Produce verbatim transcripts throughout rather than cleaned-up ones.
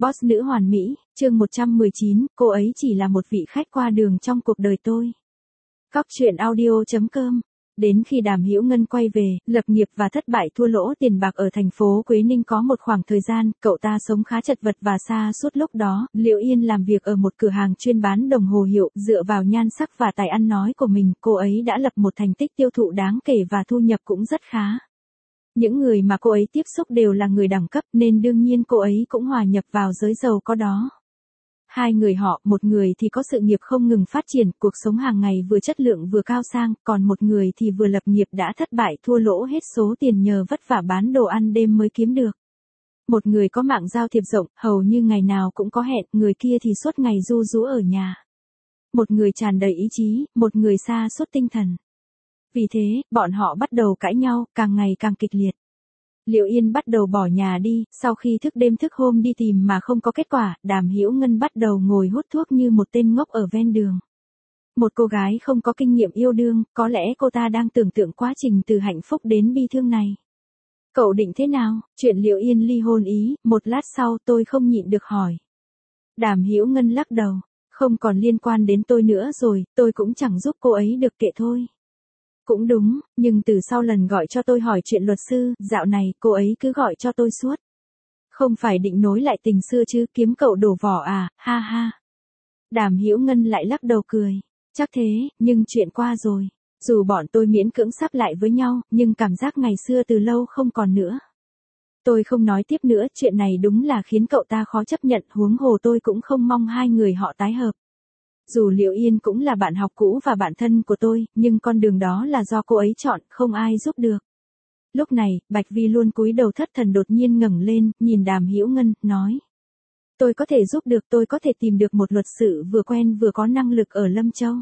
Boss nữ hoàn mỹ, chương một trăm mười chín, cô ấy chỉ là một vị khách qua đường trong cuộc đời tôi. Cóc truyện audio chấm com. Đến khi Đàm Hữu Ngân quay về, lập nghiệp và thất bại thua lỗ tiền bạc ở thành phố Quế Ninh có một khoảng thời gian, cậu ta sống khá chật vật và xa suốt. Lúc đó, Liễu Yên làm việc ở một cửa hàng chuyên bán đồng hồ hiệu, dựa vào nhan sắc và tài ăn nói của mình, cô ấy đã lập một thành tích tiêu thụ đáng kể và thu nhập cũng rất khá. Những người mà cô ấy tiếp xúc đều là người đẳng cấp nên đương nhiên cô ấy cũng hòa nhập vào giới giàu có đó. Hai người họ, một người thì có sự nghiệp không ngừng phát triển, cuộc sống hàng ngày vừa chất lượng vừa cao sang, còn một người thì vừa lập nghiệp đã thất bại thua lỗ hết số tiền nhờ vất vả bán đồ ăn đêm mới kiếm được. Một người có mạng giao thiệp rộng, hầu như ngày nào cũng có hẹn, người kia thì suốt ngày ru rú ở nhà. Một người tràn đầy ý chí, một người sa sút tinh thần. Vì thế, bọn họ bắt đầu cãi nhau, càng ngày càng kịch liệt. Liễu Yên bắt đầu bỏ nhà đi, sau khi thức đêm thức hôm đi tìm mà không có kết quả, Đàm Hữu Ngân bắt đầu ngồi hút thuốc như một tên ngốc ở ven đường. Một cô gái không có kinh nghiệm yêu đương, có lẽ cô ta đang tưởng tượng quá trình từ hạnh phúc đến bi thương này. Cậu định thế nào? Chuyện Liễu Yên ly hôn ý, một lát sau tôi không nhịn được hỏi. Đàm Hữu Ngân lắc đầu, không còn liên quan đến tôi nữa rồi, tôi cũng chẳng giúp cô ấy được, kệ thôi. Cũng đúng, nhưng từ sau lần gọi cho tôi hỏi chuyện luật sư, dạo này cô ấy cứ gọi cho tôi suốt. Không phải định nối lại tình xưa chứ, kiếm cậu đổ vỏ à, ha ha. Đàm Hữu Ngân lại lắc đầu cười. Chắc thế, nhưng chuyện qua rồi. Dù bọn tôi miễn cưỡng sắp lại với nhau, nhưng cảm giác ngày xưa từ lâu không còn nữa. Tôi không nói tiếp nữa, chuyện này đúng là khiến cậu ta khó chấp nhận, huống hồ tôi cũng không mong hai người họ tái hợp. Dù Liễu Yên cũng là bạn học cũ và bạn thân của tôi, nhưng con đường đó là do cô ấy chọn, không ai giúp được. Lúc này, Bạch Vi luôn cúi đầu thất thần đột nhiên ngẩng lên, nhìn Đàm Hữu Ngân, nói. Tôi có thể giúp được, tôi có thể tìm được một luật sư vừa quen vừa có năng lực ở Lâm Châu.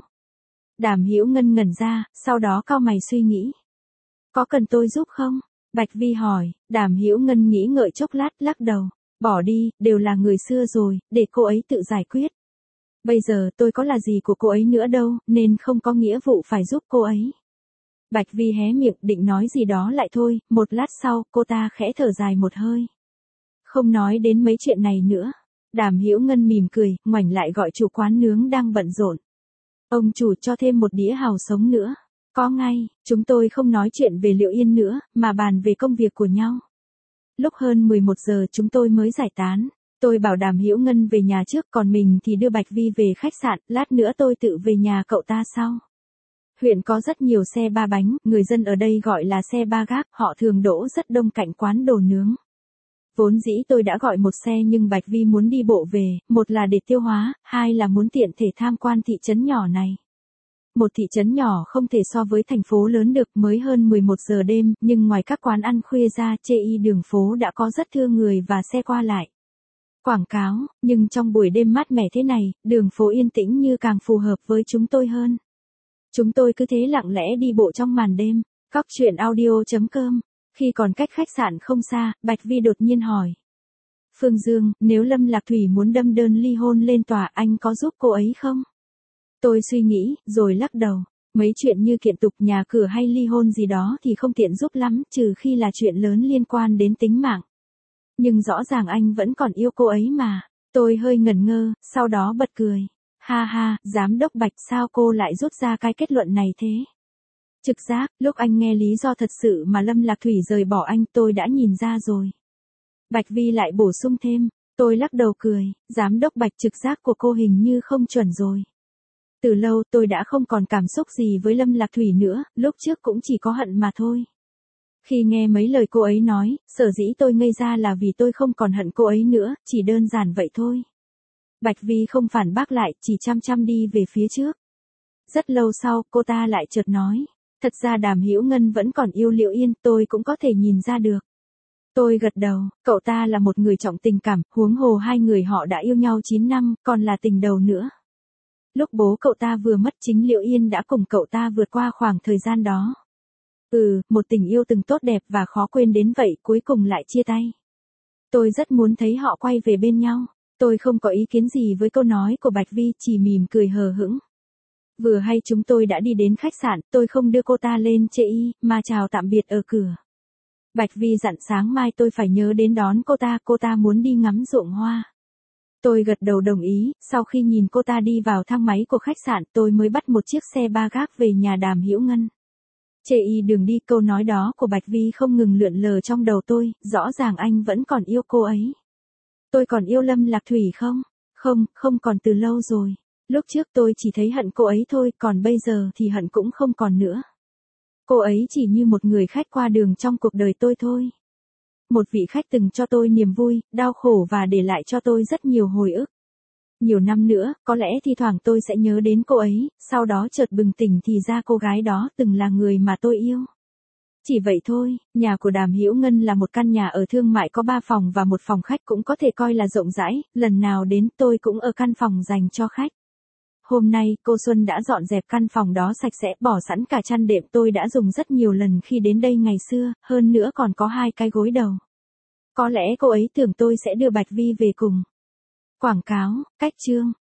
Đàm Hữu Ngân ngẩn ra, sau đó cau mày suy nghĩ. Có cần tôi giúp không? Bạch Vi hỏi. Đàm Hữu Ngân nghĩ ngợi chốc lát, lắc đầu. Bỏ đi, đều là người xưa rồi, để cô ấy tự giải quyết. Bây giờ tôi có là gì của cô ấy nữa đâu, nên không có nghĩa vụ phải giúp cô ấy. Bạch Vi hé miệng định nói gì đó lại thôi, một lát sau, cô ta khẽ thở dài một hơi. Không nói đến mấy chuyện này nữa. Đàm Hữu Ngân mỉm cười, ngoảnh lại gọi chủ quán nướng đang bận rộn. Ông chủ cho thêm một đĩa hàu sống nữa. Có ngay, chúng tôi không nói chuyện về Liễu Yên nữa, mà bàn về công việc của nhau. Lúc hơn mười một giờ chúng tôi mới giải tán. Tôi bảo Đàm Hữu Ngân về nhà trước, còn mình thì đưa Bạch Vi về khách sạn, lát nữa tôi tự về nhà cậu ta sau. Huyện có rất nhiều xe ba bánh, người dân ở đây gọi là xe ba gác, họ thường đỗ rất đông cạnh quán đồ nướng. Vốn dĩ tôi đã gọi một xe nhưng Bạch Vi muốn đi bộ về, một là để tiêu hóa, hai là muốn tiện thể tham quan thị trấn nhỏ này. Một thị trấn nhỏ không thể so với thành phố lớn được, mới hơn mười một giờ đêm, nhưng ngoài các quán ăn khuya ra, chê y đường phố đã có rất thưa người và xe qua lại. Quảng cáo, nhưng trong buổi đêm mát mẻ thế này, đường phố yên tĩnh như càng phù hợp với chúng tôi hơn. Chúng tôi cứ thế lặng lẽ đi bộ trong màn đêm. Cóc truyện audio chấm com. Khi còn cách khách sạn không xa, Bạch Vi đột nhiên hỏi. Phương Dương, nếu Lâm Lạc Thủy muốn đâm đơn ly hôn lên tòa, anh có giúp cô ấy không? Tôi suy nghĩ, rồi lắc đầu. Mấy chuyện như kiện tục nhà cửa hay ly hôn gì đó thì không tiện giúp lắm, trừ khi là chuyện lớn liên quan đến tính mạng. Nhưng rõ ràng anh vẫn còn yêu cô ấy mà. Tôi hơi ngẩn ngơ, sau đó bật cười. Ha ha, giám đốc Bạch, sao cô lại rút ra cái kết luận này thế? Trực giác, lúc anh nghe lý do thật sự mà Lâm Lạc Thủy rời bỏ anh, tôi đã nhìn ra rồi. Bạch Vi lại bổ sung thêm. Tôi lắc đầu cười, giám đốc Bạch, trực giác của cô hình như không chuẩn rồi. Từ lâu tôi đã không còn cảm xúc gì với Lâm Lạc Thủy nữa, lúc trước cũng chỉ có hận mà thôi. Khi nghe mấy lời cô ấy nói, sở dĩ tôi ngây ra là vì tôi không còn hận cô ấy nữa, chỉ đơn giản vậy thôi. Bạch Vi không phản bác lại, chỉ chăm chăm đi về phía trước. Rất lâu sau, cô ta lại chợt nói. Thật ra Đàm Hữu Ngân vẫn còn yêu Liễu Yên, tôi cũng có thể nhìn ra được. Tôi gật đầu, cậu ta là một người trọng tình cảm, huống hồ hai người họ đã yêu nhau chín năm, còn là tình đầu nữa. Lúc bố cậu ta vừa mất, chính Liễu Yên đã cùng cậu ta vượt qua khoảng thời gian đó. Ừ, một tình yêu từng tốt đẹp và khó quên đến vậy, cuối cùng lại chia tay. Tôi rất muốn thấy họ quay về bên nhau. Tôi không có ý kiến gì với câu nói của Bạch Vi, chỉ mỉm cười hờ hững. Vừa hay chúng tôi đã đi đến khách sạn, tôi không đưa cô ta lên chê y, mà chào tạm biệt ở cửa. Bạch Vi dặn sáng mai tôi phải nhớ đến đón cô ta, cô ta muốn đi ngắm ruộng hoa. Tôi gật đầu đồng ý, sau khi nhìn cô ta đi vào thang máy của khách sạn, tôi mới bắt một chiếc xe ba gác về nhà Đàm Hữu Ngân. Chê y đường đi, câu nói đó của Bạch Vi không ngừng lượn lờ trong đầu tôi, rõ ràng anh vẫn còn yêu cô ấy. Tôi còn yêu Lâm Lạc Thủy không? Không, không còn từ lâu rồi. Lúc trước tôi chỉ thấy hận cô ấy thôi, còn bây giờ thì hận cũng không còn nữa. Cô ấy chỉ như một người khách qua đường trong cuộc đời tôi thôi. Một vị khách từng cho tôi niềm vui, đau khổ và để lại cho tôi rất nhiều hồi ức. Nhiều năm nữa, có lẽ thi thoảng tôi sẽ nhớ đến cô ấy, sau đó chợt bừng tỉnh thì ra cô gái đó từng là người mà tôi yêu. Chỉ vậy thôi, nhà của Đàm Hữu Ngân là một căn nhà ở thương mại có ba phòng và một phòng khách, cũng có thể coi là rộng rãi, lần nào đến tôi cũng ở căn phòng dành cho khách. Hôm nay, cô Xuân đã dọn dẹp căn phòng đó sạch sẽ, bỏ sẵn cả chăn đệm tôi đã dùng rất nhiều lần khi đến đây ngày xưa, hơn nữa còn có hai cái gối đầu. Có lẽ cô ấy tưởng tôi sẽ đưa Bạch Vi về cùng. Quảng cáo, cách chương.